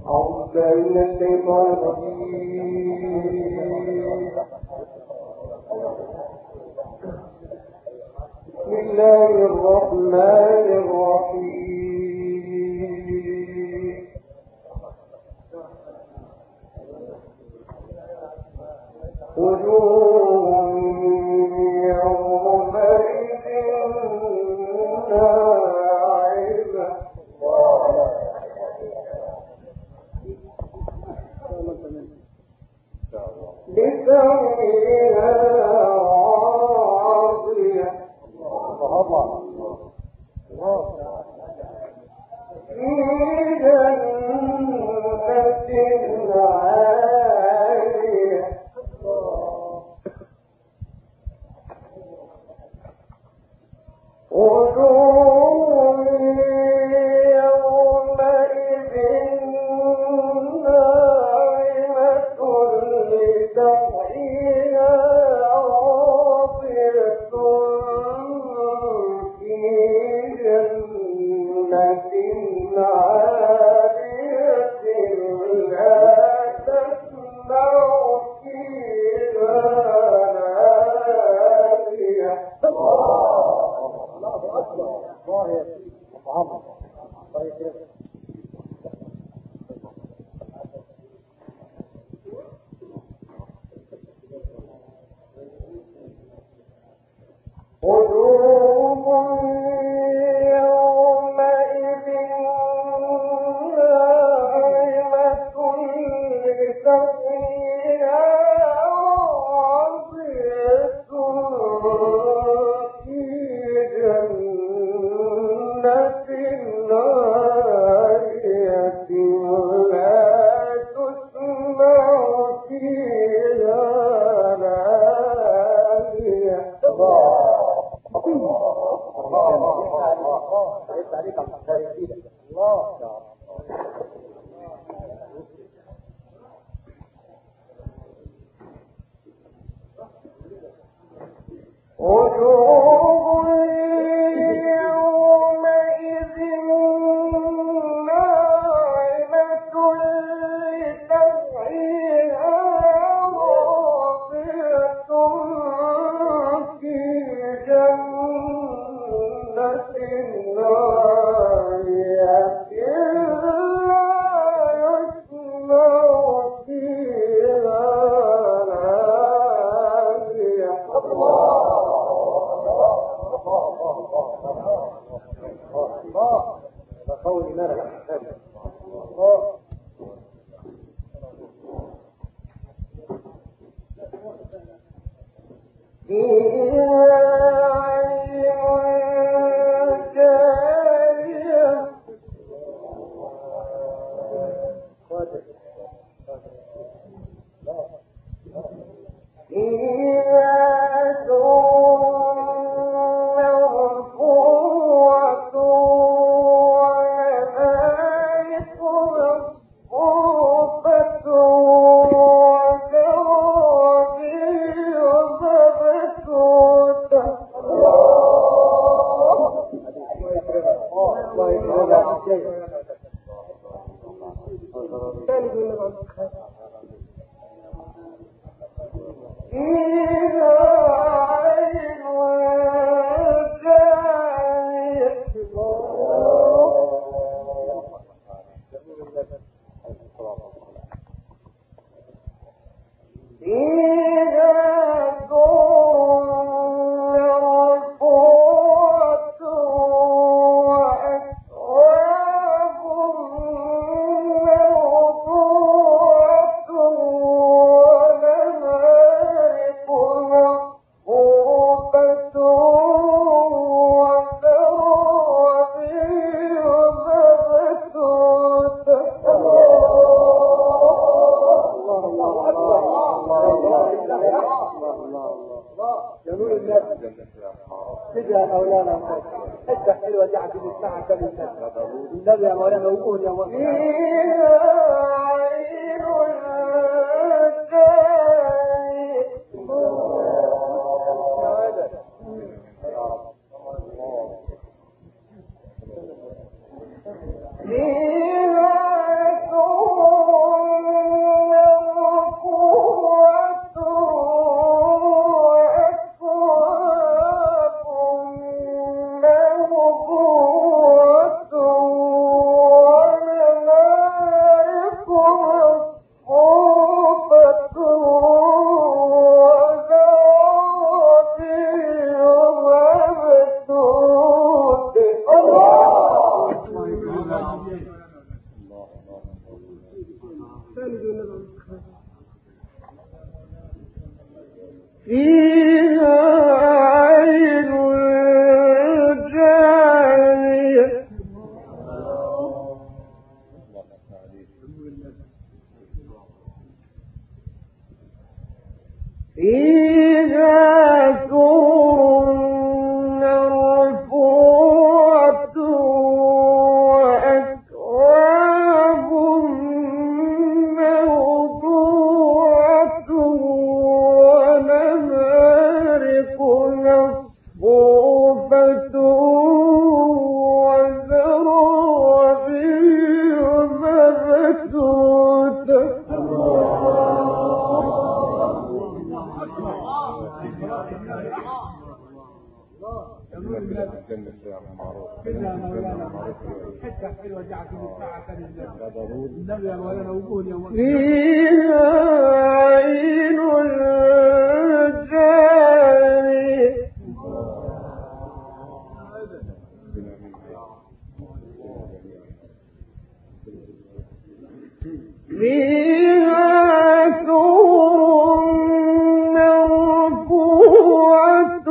فيها فيها عين جارية فيها سرر مرفوعة وأكواب موضوعة ونمارق مصفوفة وزرابي مبثوثة فيها عين جارية فيها سرر مرفوعة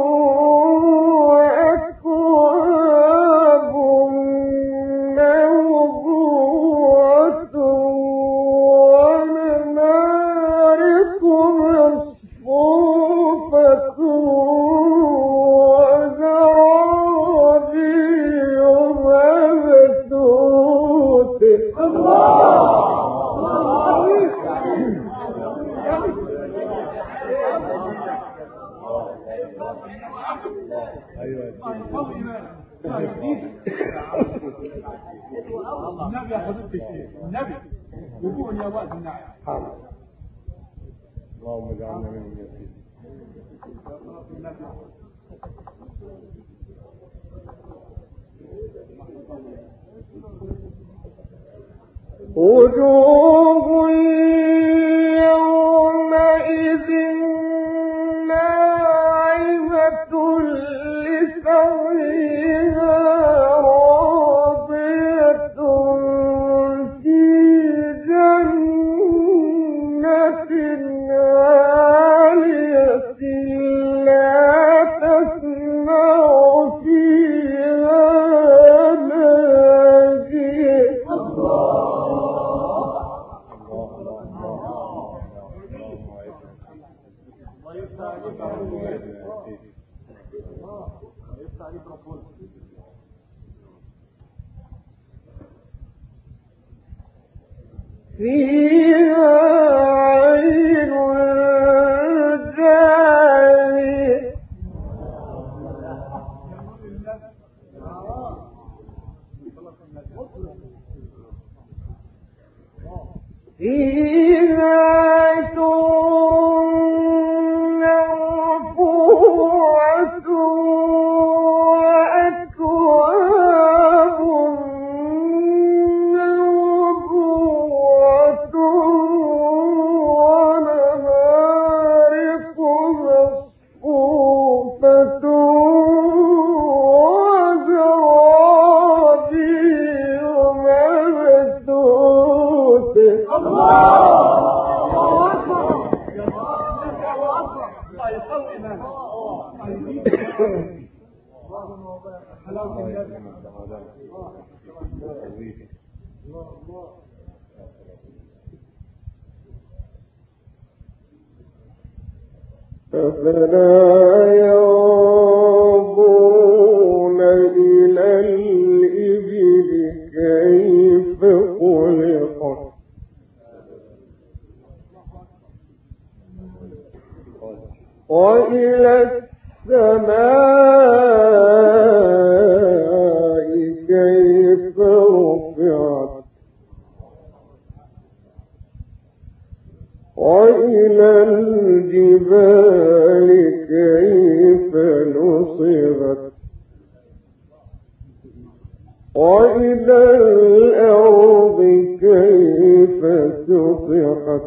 وأكواب موضوعة ونمارق مصفوفة وزرابي مبثوثة النبي يا حضرتك النبي وجوه يا وقت النعم اللهم اجعلنا منهم يسير وجوه يومئذ ناعمة لسعيها راضية في جنة عالية لا تسمع فيها لاغية فيها عين جارية فيها سرر مرفوعة وأكواب موضوعة ونمارق مصفوفة وزرابي مبثوثة أفلا ينظرون إلى الإبل كيف خلقت وإلى السماء كيف رفعت وإلى الجبال كيف نصبت وإلى الأرض كيف سطحت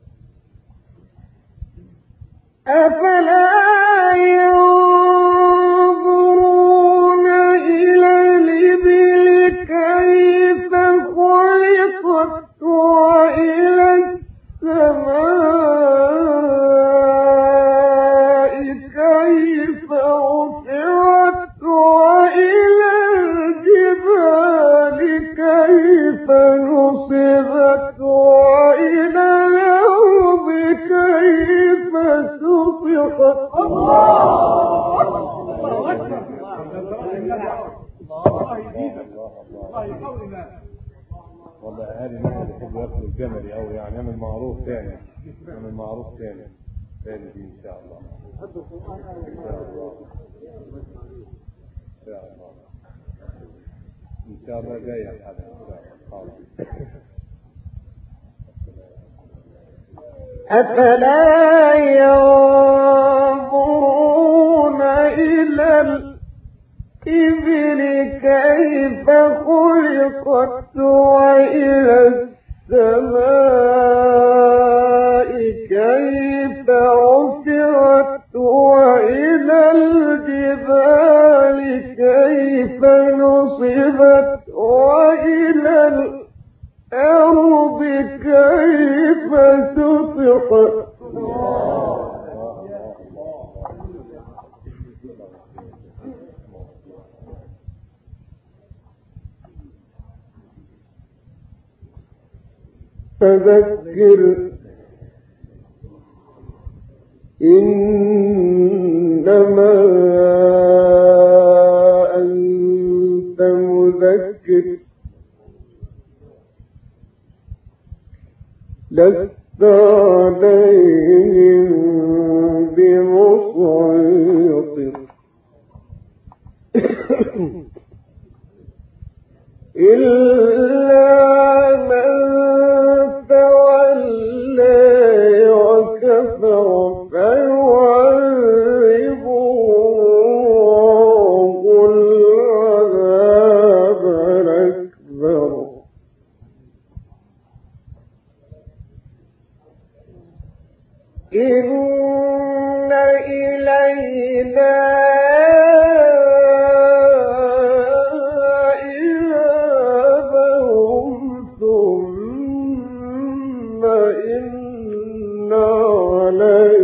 أفلا ينظرون الله يزيدك الله يقوينا. والله اهالي نحن بيحبوا ياكلوا الجمل قوي، يعني نعمل معروف تاني، نعمل معروف تاني ان شاء الله. ان شاء الله ان شاء الله ان شاء الله جاي هذا ان شاء الله. أفلا ينظرون إلى الإبل كيف خلقت وإلى السماء كيف رفعت وإلى الجبال كيف نصبت وإلى الأرض كيف سطحت. فذكر إنما أنت مذكر لست عليهم بمسيطر إلا من تولى وكفر فيعذبه العذاب الأكبر. إن إلينا إيابهم ثم إن علينا